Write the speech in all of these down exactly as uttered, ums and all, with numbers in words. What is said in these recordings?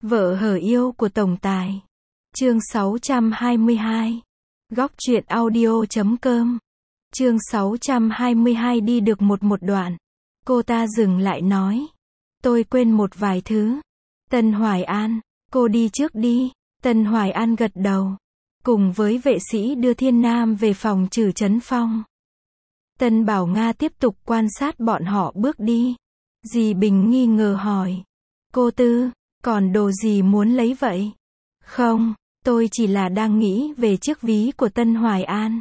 Vợ hở yêu của tổng tài. Chương sáu trăm hai mươi hai. Góc truyện audio chấm com. Chương sáu trăm hai mươi hai đi được một một đoạn. Cô ta dừng lại nói. Tôi quên một vài thứ. Tân Hoài An, cô đi trước đi. Tân Hoài An gật đầu. Cùng với vệ sĩ đưa Thiên Nam về phòng Trử Chấn Phong. Tân Bảo Nga tiếp tục quan sát bọn họ bước đi. Dì Bình nghi ngờ hỏi. Cô Tư, còn đồ gì muốn lấy vậy? Không, tôi chỉ là đang nghĩ về chiếc ví của Tân Hoài An.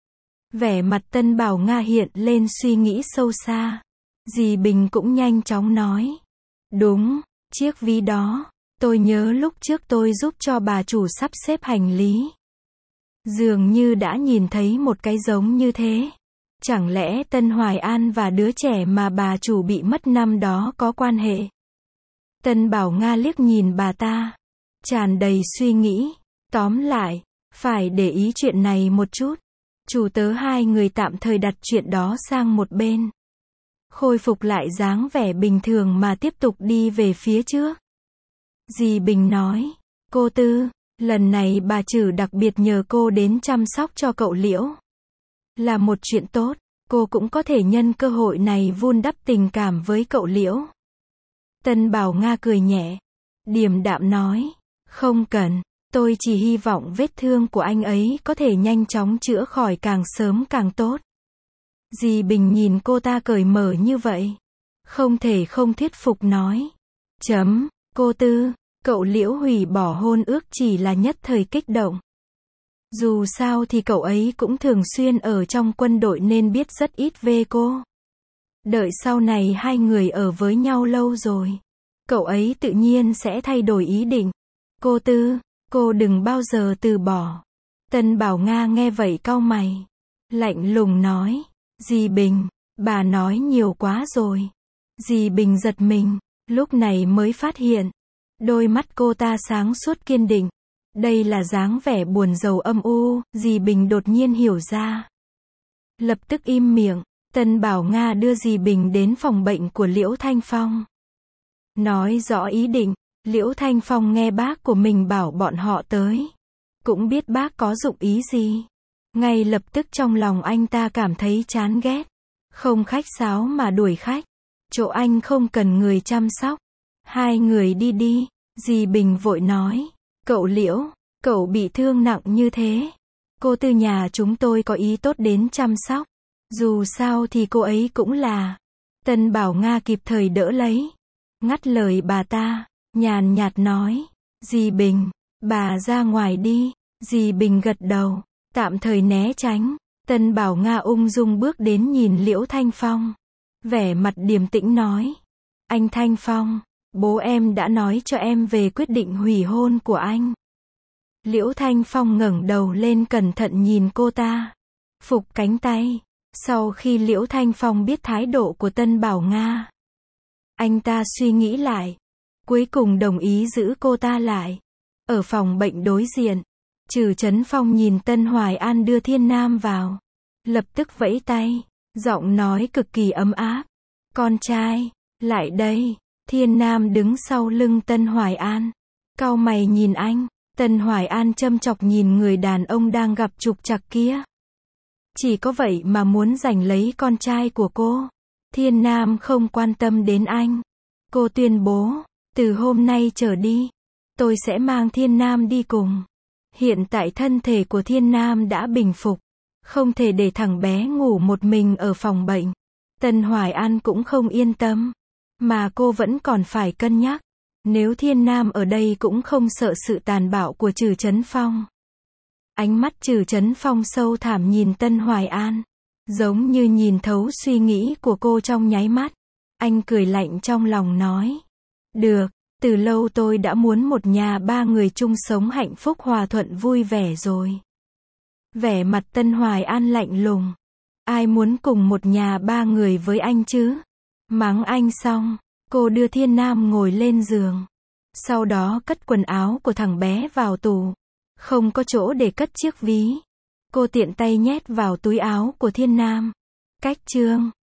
Vẻ mặt Tân Bảo Nga hiện lên suy nghĩ sâu xa. Dì Bình cũng nhanh chóng nói. Đúng, chiếc ví đó, tôi nhớ lúc trước tôi giúp cho bà chủ sắp xếp hành lý. Dường như đã nhìn thấy một cái giống như thế. Chẳng lẽ Tân Hoài An và đứa trẻ mà bà chủ bị mất năm đó có quan hệ? Tân Bảo Nga liếc nhìn bà ta, tràn đầy suy nghĩ. Tóm lại, phải để ý chuyện này một chút. Chủ tớ hai người tạm thời đặt chuyện đó sang một bên. Khôi phục lại dáng vẻ bình thường mà tiếp tục đi về phía trước. Dì Bình nói, cô Tư, lần này bà Trử đặc biệt nhờ cô đến chăm sóc cho cậu Liễu. Là một chuyện tốt, cô cũng có thể nhân cơ hội này vun đắp tình cảm với cậu Liễu. Tân Bảo Nga cười nhẹ, điềm đạm nói, không cần, tôi chỉ hy vọng vết thương của anh ấy có thể nhanh chóng chữa khỏi, càng sớm càng tốt. Dì Bình nhìn cô ta cởi mở như vậy, không thể không thuyết phục nói. Chấm, cô Tư, cậu Liễu hủy bỏ hôn ước chỉ là nhất thời kích động. Dù sao thì cậu ấy cũng thường xuyên ở trong quân đội nên biết rất ít về cô. Đợi sau này hai người ở với nhau lâu rồi, cậu ấy tự nhiên sẽ thay đổi ý định. Cô Tư, cô đừng bao giờ từ bỏ. Tân Bảo Nga nghe vậy cau mày, lạnh lùng nói. Dì Bình, bà nói nhiều quá rồi. Dì Bình giật mình, lúc này mới phát hiện. Đôi mắt cô ta sáng suốt kiên định. Đây là dáng vẻ buồn rầu âm u, dì Bình đột nhiên hiểu ra. Lập tức im miệng, Tân Bảo Nga đưa dì Bình đến phòng bệnh của Liễu Thanh Phong. Nói rõ ý định, Liễu Thanh Phong nghe bác của mình bảo bọn họ tới. Cũng biết bác có dụng ý gì. Ngay lập tức trong lòng anh ta cảm thấy chán ghét. Không khách sáo mà đuổi khách. Chỗ anh không cần người chăm sóc. Hai người đi đi, dì Bình vội nói. Cậu Liễu, cậu bị thương nặng như thế. Cô Tư nhà chúng tôi có ý tốt đến chăm sóc. Dù sao thì cô ấy cũng là. Tân Bảo Nga kịp thời đỡ lấy. Ngắt lời bà ta, nhàn nhạt nói. Dì Bình, bà ra ngoài đi. Dì Bình gật đầu, tạm thời né tránh. Tân Bảo Nga ung dung bước đến nhìn Liễu Thanh Phong. Vẻ mặt điềm tĩnh nói. Anh Thanh Phong, bố em đã nói cho em về quyết định hủy hôn của anh. Liễu Thanh Phong ngẩng đầu lên cẩn thận nhìn cô ta. Phục cánh tay. Sau khi Liễu Thanh Phong biết thái độ của Tân Bảo Nga, anh ta suy nghĩ lại. Cuối cùng đồng ý giữ cô ta lại. Ở phòng bệnh đối diện, Trử Chấn Phong nhìn Tân Hoài An đưa Thiên Nam vào. Lập tức vẫy tay. Giọng nói cực kỳ ấm áp. Con trai, lại đây. Thiên Nam đứng sau lưng Tân Hoài An. Cau mày nhìn anh. Tân Hoài An châm chọc nhìn người đàn ông đang gặp trục trặc kia. Chỉ có vậy mà muốn giành lấy con trai của cô. Thiên Nam không quan tâm đến anh. Cô tuyên bố, từ hôm nay trở đi, tôi sẽ mang Thiên Nam đi cùng. Hiện tại thân thể của Thiên Nam đã bình phục. Không thể để thằng bé ngủ một mình ở phòng bệnh. Tân Hoài An cũng không yên tâm. Mà cô vẫn còn phải cân nhắc. Nếu Thiên Nam ở đây cũng không sợ sự tàn bạo của Trử Chấn Phong. Ánh mắt Trử Chấn Phong sâu thẳm nhìn Tân Hoài An. Giống như nhìn thấu suy nghĩ của cô trong nháy mắt. Anh cười lạnh trong lòng nói. Được, từ lâu tôi đã muốn một nhà ba người chung sống hạnh phúc hòa thuận vui vẻ rồi. Vẻ mặt Tân Hoài An lạnh lùng. Ai muốn cùng một nhà ba người với anh chứ? Mắng anh xong, cô đưa Thiên Nam ngồi lên giường. Sau đó cất quần áo của thằng bé vào tủ. Không có chỗ để cất chiếc ví. Cô tiện tay nhét vào túi áo của Thiên Nam. Cách chương